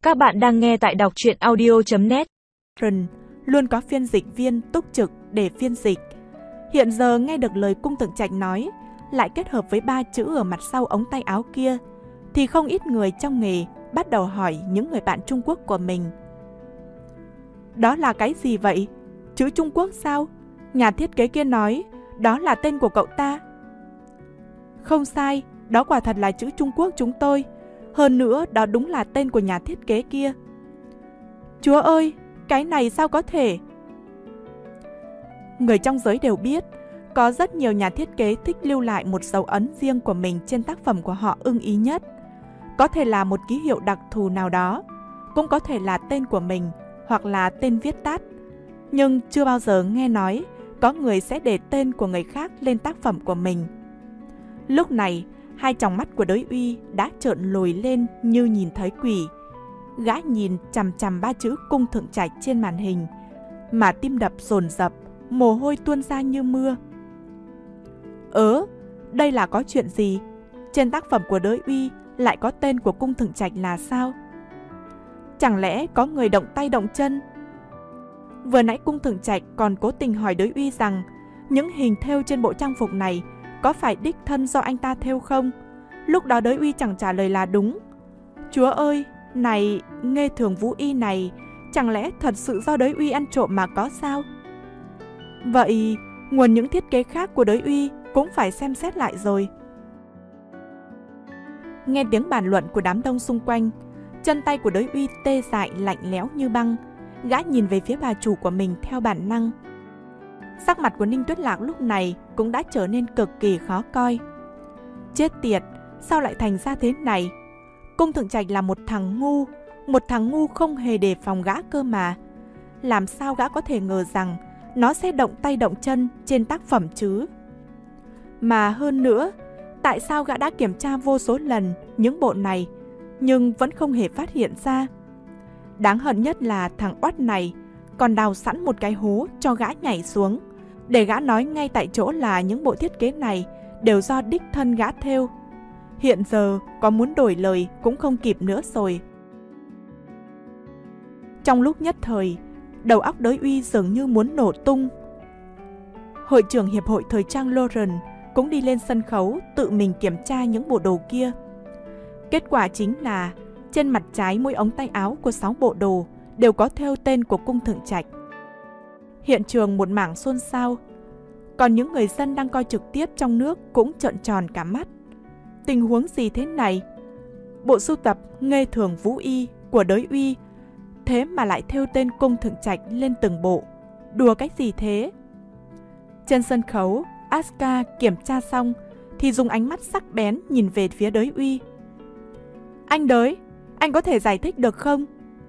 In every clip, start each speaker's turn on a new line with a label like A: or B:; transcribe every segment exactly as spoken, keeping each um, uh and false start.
A: Các bạn đang nghe tại đọc truyện audio chấm net.
B: Luôn có phiên dịch viên túc trực để phiên dịch. Hiện giờ nghe được lời cung thượng trạch nói, lại kết hợp với ba chữ ở mặt sau ống tay áo kia, thì không ít người trong nghề bắt đầu hỏi những người bạn Trung Quốc của mình. Đó là cái gì vậy? Chữ Trung Quốc sao? Nhà thiết kế kia nói đó là tên của cậu ta. Không sai, đó quả thật là chữ Trung Quốc chúng tôi. Hơn nữa, đó đúng là tên của nhà thiết kế kia. Chúa ơi, cái này sao có thể? Người trong giới đều biết, có rất nhiều nhà thiết kế thích lưu lại một dấu ấn riêng của mình trên tác phẩm của họ ưng ý nhất. Có thể là một ký hiệu đặc thù nào đó, cũng có thể là tên của mình hoặc là tên viết tắt. Nhưng chưa bao giờ nghe nói có người sẽ để tên của người khác lên tác phẩm của mình. Lúc này, hai tròng mắt của Đới Uy đã trợn lồi lên như nhìn thấy quỷ. Gã nhìn chằm chằm ba chữ cung thượng trạch trên màn hình, mà tim đập dồn dập, mồ hôi tuôn ra như mưa. Ớ, đây là có chuyện gì? Trên tác phẩm của Đới Uy lại có tên của cung thượng trạch là sao? Chẳng lẽ có người động tay động chân? Vừa nãy cung thượng trạch còn cố tình hỏi Đới Uy rằng những hình thêu trên bộ trang phục này có phải đích thân do anh ta thêu không? Lúc đó Đới Uy chẳng trả lời là đúng. Chúa ơi, này, Nghê Thường Vũ Y này, chẳng lẽ thật sự do Đới Uy ăn trộm mà có sao? Vậy, nguồn những thiết kế khác của Đới Uy cũng phải xem xét lại rồi. Nghe tiếng bàn luận của đám đông xung quanh, chân tay của Đới Uy tê dại lạnh lẽo như băng. Gã nhìn về phía bà chủ của mình theo bản năng. Sắc mặt của Ninh Tuyết Lạc lúc này cũng đã trở nên cực kỳ khó coi. Chết tiệt, sao lại thành ra thế này? Cung thượng trạch là một thằng ngu, một thằng ngu không hề đề phòng gã cơ mà. Làm sao gã có thể ngờ rằng nó sẽ động tay động chân trên tác phẩm chứ? Mà hơn nữa, tại sao gã đã kiểm tra vô số lần những bộ này nhưng vẫn không hề phát hiện ra? Đáng hận nhất là thằng oắt này còn đào sẵn một cái hố cho gã nhảy xuống, để gã nói ngay tại chỗ là những bộ thiết kế này đều do đích thân gã thêu. Hiện giờ có muốn đổi lời cũng không kịp nữa rồi. Trong lúc nhất thời, đầu óc Đới Uy dường như muốn nổ tung. Hội trưởng Hiệp hội Thời trang Lauren cũng đi lên sân khấu tự mình kiểm tra những bộ đồ kia. Kết quả chính là trên mặt trái mỗi ống tay áo của sáu bộ đồ đều có thêu tên của cung thượng trạch. Hiện trường một mảng xôn xao, còn những người dân đang coi trực tiếp trong nước cũng trợn tròn cả mắt. Tình huống gì thế này? Bộ sưu tập Nghê Thường Vũ Y của Đới Uy thế mà lại thêu tên cung thượng trạch lên từng bộ. Đùa cái gì thế? Trên sân khấu, Aska kiểm tra xong thì dùng ánh mắt sắc bén nhìn về phía Đới Uy. Anh Đới, anh có thể giải thích được không?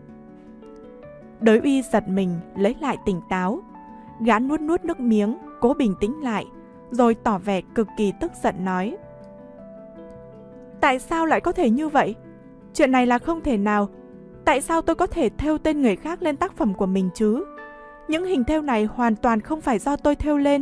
B: Đới Uy giật mình lấy lại tỉnh táo. Gã nuốt nuốt nước miếng, cố bình tĩnh lại, rồi tỏ vẻ cực kỳ tức giận nói. Tại sao lại có thể như vậy? Chuyện này là không thể nào. Tại sao tôi có thể thêu tên người khác lên tác phẩm của mình chứ? Những hình thêu này hoàn toàn không phải do tôi thêu lên.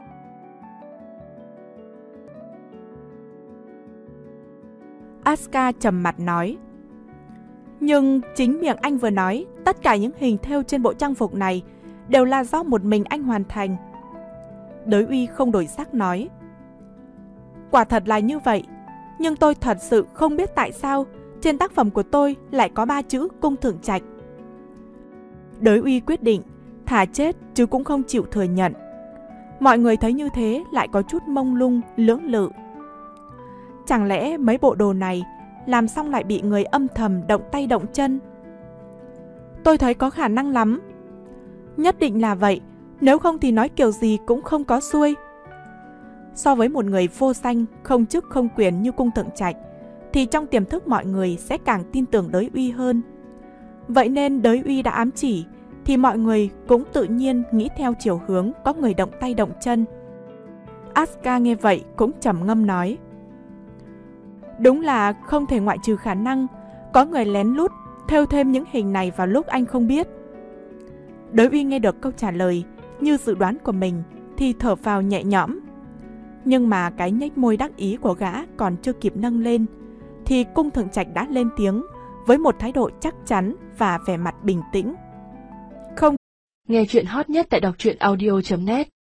B: Aska trầm mặt nói. Nhưng chính miệng anh vừa nói tất cả những hình thêu trên bộ trang phục này đều là do một mình anh hoàn thành. Đới Uy không đổi sắc nói. Quả thật là như vậy, nhưng tôi thật sự không biết tại sao trên tác phẩm của tôi lại có ba chữ cung thượng trạch. Đới Uy quyết định thà chết chứ cũng không chịu thừa nhận. Mọi người thấy như thế lại có chút mông lung, lưỡng lự. Chẳng lẽ mấy bộ đồ này làm xong lại bị người âm thầm động tay động chân? Tôi thấy có khả năng lắm. Nhất định là vậy, nếu không thì nói kiểu gì cũng không có xuôi. So với một người vô danh, không chức không quyền như cung thượng trạch, thì trong tiềm thức mọi người sẽ càng tin tưởng Đới Uy hơn. Vậy nên Đới Uy đã ám chỉ, thì mọi người cũng tự nhiên nghĩ theo chiều hướng có người động tay động chân. Aska nghe vậy cũng trầm ngâm nói. Đúng là không thể ngoại trừ khả năng có người lén lút thêu thêm những hình này vào lúc anh không biết. Đới Uy nghe được câu trả lời như dự đoán của mình thì thở phào nhẹ nhõm. Nhưng mà cái nhếch môi đắc ý của gã còn chưa kịp nâng lên thì cung thượng trạch đã lên tiếng với một thái độ chắc chắn và vẻ mặt bình tĩnh. Không.
A: Nghe chuyện hot nhất tại đọc truyện audio chấm net